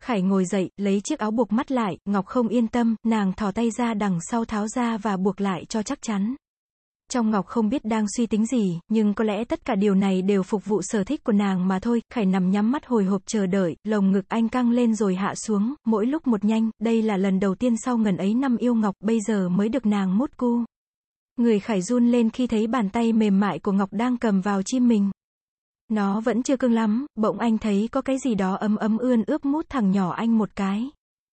Khải ngồi dậy, lấy chiếc áo buộc mắt lại, Ngọc không yên tâm, nàng thò tay ra đằng sau tháo ra và buộc lại cho chắc chắn. Trong Ngọc không biết đang suy tính gì, nhưng có lẽ tất cả điều này đều phục vụ sở thích của nàng mà thôi. Khải nằm nhắm mắt hồi hộp chờ đợi, lồng ngực anh căng lên rồi hạ xuống, mỗi lúc một nhanh, đây là lần đầu tiên sau ngần ấy năm yêu Ngọc, bây giờ mới được nàng mút cu. Người Khải run lên khi thấy bàn tay mềm mại của Ngọc đang cầm vào chim mình. Nó vẫn chưa cưng lắm, bỗng anh thấy có cái gì đó ấm ấm ươn ướp mút thằng nhỏ anh một cái.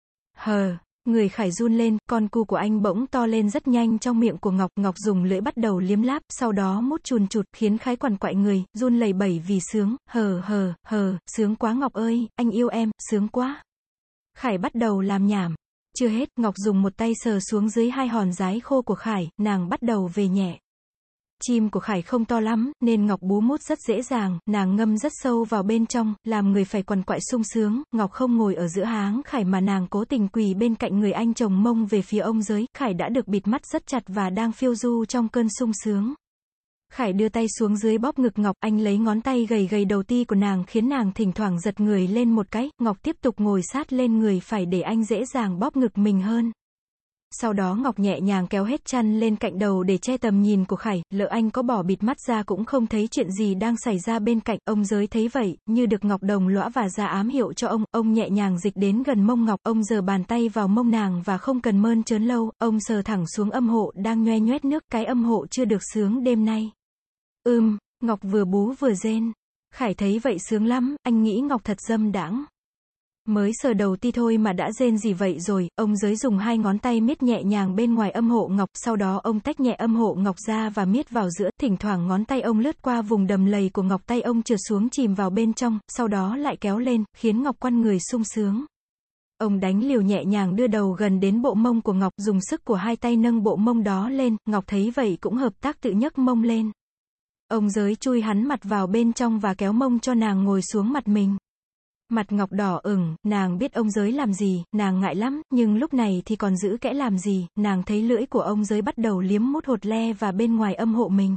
Người Khải run lên, con cu của anh bỗng to lên rất nhanh trong miệng của Ngọc. Ngọc dùng lưỡi bắt đầu liếm láp, sau đó mút chùn chụt, khiến Khải quằn quại người, run lẩy bẩy vì sướng. Sướng quá Ngọc ơi, anh yêu em, sướng quá. Khải bắt đầu làm nhảm. Chưa hết, Ngọc dùng một tay sờ xuống dưới hai hòn dái khô của Khải, nàng bắt đầu về nhẹ. Chim của Khải không to lắm, nên Ngọc bú mút rất dễ dàng, nàng ngâm rất sâu vào bên trong, làm người phải quằn quại sung sướng. Ngọc không ngồi ở giữa háng Khải mà nàng cố tình quỳ bên cạnh người anh, chồng mông về phía ông giới. Khải đã được bịt mắt rất chặt và đang phiêu du trong cơn sung sướng. Khải đưa tay xuống dưới bóp ngực Ngọc, anh lấy ngón tay gầy gầy đầu ti của nàng khiến nàng thỉnh thoảng giật người lên một cái. Ngọc tiếp tục ngồi sát lên người phải để anh dễ dàng bóp ngực mình hơn. Sau đó Ngọc nhẹ nhàng kéo hết chăn lên cạnh đầu để che tầm nhìn của Khải, lỡ anh có bỏ bịt mắt ra cũng không thấy chuyện gì đang xảy ra bên cạnh. Ông giới thấy vậy, như được Ngọc đồng lõa và ra ám hiệu cho ông nhẹ nhàng dịch đến gần mông Ngọc, ông giở bàn tay vào mông nàng và không cần mơn trớn lâu, ông sờ thẳng xuống âm hộ đang nhoe nhoét nước, cái âm hộ chưa được sướng đêm nay. Ngọc vừa bú vừa rên. Khải thấy vậy sướng lắm, anh nghĩ Ngọc thật dâm đãng. Mới sờ đầu ti thôi mà đã rên gì vậy rồi. Ông giới dùng hai ngón tay miết nhẹ nhàng bên ngoài âm hộ Ngọc, sau đó ông tách nhẹ âm hộ Ngọc ra và miết vào giữa, thỉnh thoảng ngón tay ông lướt qua vùng đầm lầy của Ngọc, tay ông trượt xuống chìm vào bên trong, sau đó lại kéo lên, khiến Ngọc quăn người sung sướng. Ông đánh liều nhẹ nhàng đưa đầu gần đến bộ mông của Ngọc, dùng sức của hai tay nâng bộ mông đó lên. Ngọc thấy vậy cũng hợp tác tự nhấc mông lên. Ông giới chui hắn mặt vào bên trong và kéo mông cho nàng ngồi xuống mặt mình. Mặt Ngọc đỏ ửng, nàng biết ông giới làm gì, nàng ngại lắm, nhưng lúc này thì còn giữ kẽ làm gì. Nàng thấy lưỡi của ông giới bắt đầu liếm mút hột le và bên ngoài âm hộ mình.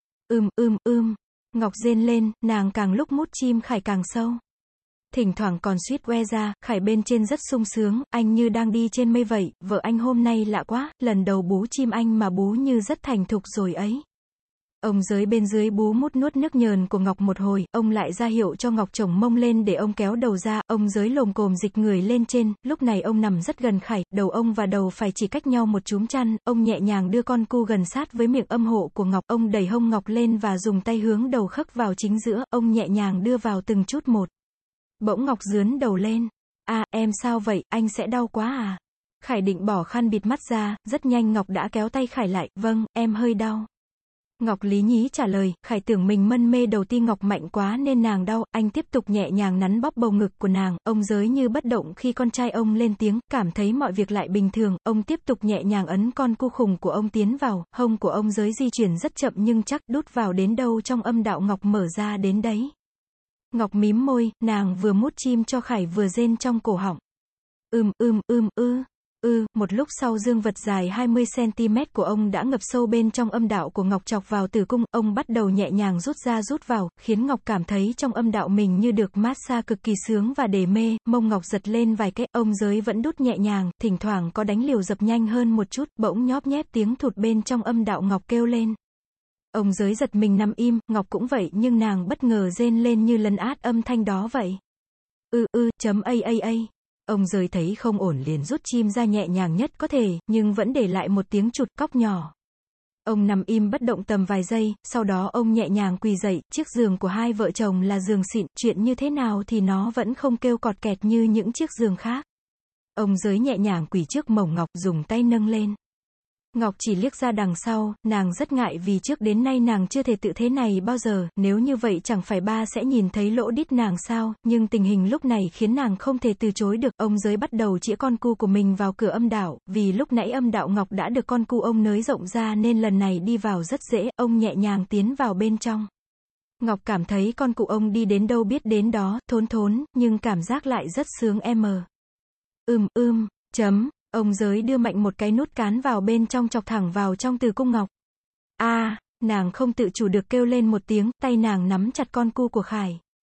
Ngọc rên lên, nàng càng lúc mút chim Khải càng sâu. Thỉnh thoảng còn suýt que ra. Khải bên trên rất sung sướng, anh như đang đi trên mây vậy. Vợ anh hôm nay lạ quá, lần đầu bú chim anh mà bú như rất thành thục rồi ấy. Ông giới bên dưới bú mút nuốt nước nhờn của Ngọc một hồi, ông lại ra hiệu cho Ngọc chổng mông lên để ông kéo đầu ra. Ông giới lồm cồm dịch người lên trên, lúc này ông nằm rất gần Khải, đầu ông và đầu phải chỉ cách nhau một chúm chăn. Ông nhẹ nhàng đưa con cu gần sát với miệng âm hộ của Ngọc, ông đẩy hông Ngọc lên và dùng tay hướng đầu khấc vào chính giữa, ông nhẹ nhàng đưa vào từng chút một. Bỗng Ngọc dướn đầu lên. Em sao vậy, anh sẽ đau quá à? Khải định bỏ khăn bịt mắt ra, rất nhanh Ngọc đã kéo tay Khải lại, vâng, em hơi đau. Ngọc lý nhí trả lời. Khải tưởng mình mân mê đầu ti Ngọc mạnh quá nên nàng đau, anh tiếp tục nhẹ nhàng nắn bóp bầu ngực của nàng. Ông giới như bất động khi con trai ông lên tiếng, cảm thấy mọi việc lại bình thường, ông tiếp tục nhẹ nhàng ấn con cu khủng của ông tiến vào, hông của ông giới di chuyển rất chậm nhưng chắc, đút vào đến đâu trong âm đạo Ngọc mở ra đến đấy. Ngọc mím môi, nàng vừa mút chim cho Khải vừa rên trong cổ họng. Một lúc sau dương vật dài 20cm của ông đã ngập sâu bên trong âm đạo của Ngọc, chọc vào tử cung. Ông bắt đầu nhẹ nhàng rút ra rút vào, khiến Ngọc cảm thấy trong âm đạo mình như được massage cực kỳ sướng và để mê. Mông Ngọc giật lên vài cái, ông giới vẫn đút nhẹ nhàng, thỉnh thoảng có đánh liều dập nhanh hơn một chút. Bỗng nhóp nhép tiếng thụt bên trong âm đạo Ngọc kêu lên. Ông giới giật mình nằm im, Ngọc cũng vậy nhưng nàng bất ngờ rên lên như lấn át âm thanh đó vậy. Ông giới thấy không ổn liền rút chim ra nhẹ nhàng nhất có thể, nhưng vẫn để lại một tiếng chụt cóc nhỏ. Ông nằm im bất động tầm vài giây, sau đó ông nhẹ nhàng quỳ dậy. Chiếc giường của hai vợ chồng là giường xịn, chuyện như thế nào thì nó vẫn không kêu cọt kẹt như những chiếc giường khác. Ông giới nhẹ nhàng quỳ trước mông Ngọc, dùng tay nâng lên. Ngọc chỉ liếc ra đằng sau, nàng rất ngại vì trước đến nay nàng chưa thể tự thế này bao giờ, nếu như vậy chẳng phải ba sẽ nhìn thấy lỗ đít nàng sao, nhưng tình hình lúc này khiến nàng không thể từ chối được. Ông giới bắt đầu chĩa con cu của mình vào cửa âm đạo, vì lúc nãy âm đạo Ngọc đã được con cu ông nới rộng ra nên lần này đi vào rất dễ, ông nhẹ nhàng tiến vào bên trong. Ngọc cảm thấy con cụ ông đi đến đâu biết đến đó, thốn thốn, nhưng cảm giác lại rất sướng Ông giới đưa mạnh một cái nút cán vào bên trong chọc thẳng vào trong tử cung Ngọc. Nàng không tự chủ được kêu lên một tiếng, tay nàng nắm chặt con cu của Khải.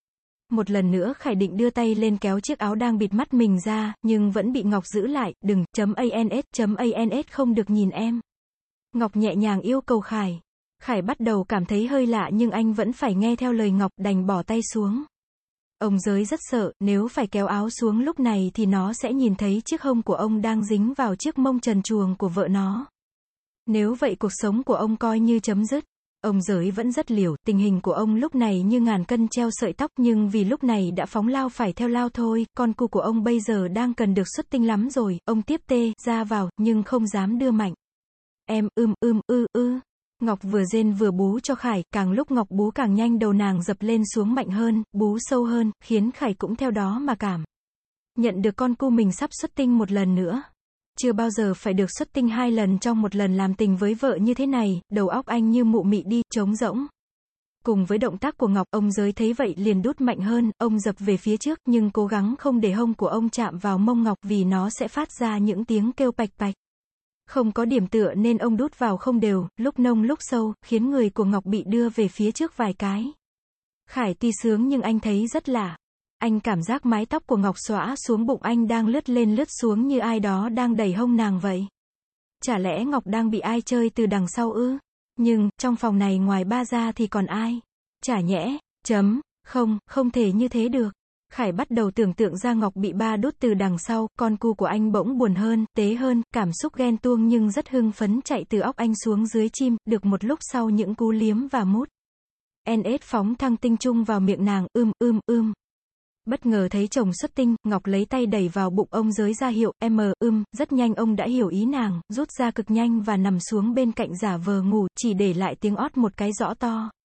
Một lần nữa Khải định đưa tay lên kéo chiếc áo đang bịt mắt mình ra, nhưng vẫn bị Ngọc giữ lại, đừng, ans không được nhìn em. Ngọc nhẹ nhàng yêu cầu Khải. Khải bắt đầu cảm thấy hơi lạ nhưng anh vẫn phải nghe theo lời Ngọc, đành bỏ tay xuống. Ông Giới rất sợ, nếu phải kéo áo xuống lúc này thì nó sẽ nhìn thấy chiếc hông của ông đang dính vào chiếc mông trần truồng của vợ nó. Nếu vậy cuộc sống của ông coi như chấm dứt. Ông Giới vẫn rất liều, tình hình của ông lúc này như ngàn cân treo sợi tóc, nhưng vì lúc này đã phóng lao phải theo lao thôi, con cu của ông bây giờ đang cần được xuất tinh lắm rồi, ông tiếp tê ra vào, nhưng không dám đưa mạnh. Em, Ngọc vừa rên vừa bú cho Khải, càng lúc Ngọc bú càng nhanh, đầu nàng dập lên xuống mạnh hơn, bú sâu hơn, khiến Khải cũng theo đó mà cảm nhận được con cu mình sắp xuất tinh một lần nữa. Chưa bao giờ phải được xuất tinh 2 lần trong một lần làm tình với vợ như thế này, đầu óc anh như mụ mị đi, trống rỗng. Cùng với động tác của Ngọc, ông Giới thấy vậy liền đút mạnh hơn, ông dập về phía trước, nhưng cố gắng không để hông của ông chạm vào mông Ngọc vì nó sẽ phát ra những tiếng kêu pạch pạch. Không có điểm tựa nên ông đút vào không đều, lúc nông lúc sâu, khiến người của Ngọc bị đưa về phía trước vài cái. Khải tuy sướng nhưng anh thấy rất lạ. Anh cảm giác mái tóc của Ngọc xõa xuống bụng anh đang lướt lên lướt xuống như ai đó đang đẩy hông nàng vậy. Chả lẽ Ngọc đang bị ai chơi từ đằng sau ư? Nhưng, trong phòng này ngoài ba ra thì còn ai? Chả nhẽ, không thể như thế được. Khải bắt đầu tưởng tượng ra Ngọc bị ba đút từ đằng sau, con cu của anh bỗng buồn hơn, tế hơn, cảm xúc ghen tuông nhưng rất hưng phấn chạy từ óc anh xuống dưới chim, được một lúc sau những cú liếm và mút. NS phóng thăng tinh chung vào miệng nàng, Bất ngờ thấy chồng xuất tinh, Ngọc lấy tay đẩy vào bụng ông Giới ra hiệu, rất nhanh ông đã hiểu ý nàng, rút ra cực nhanh và nằm xuống bên cạnh giả vờ ngủ, chỉ để lại tiếng ót một cái rõ to.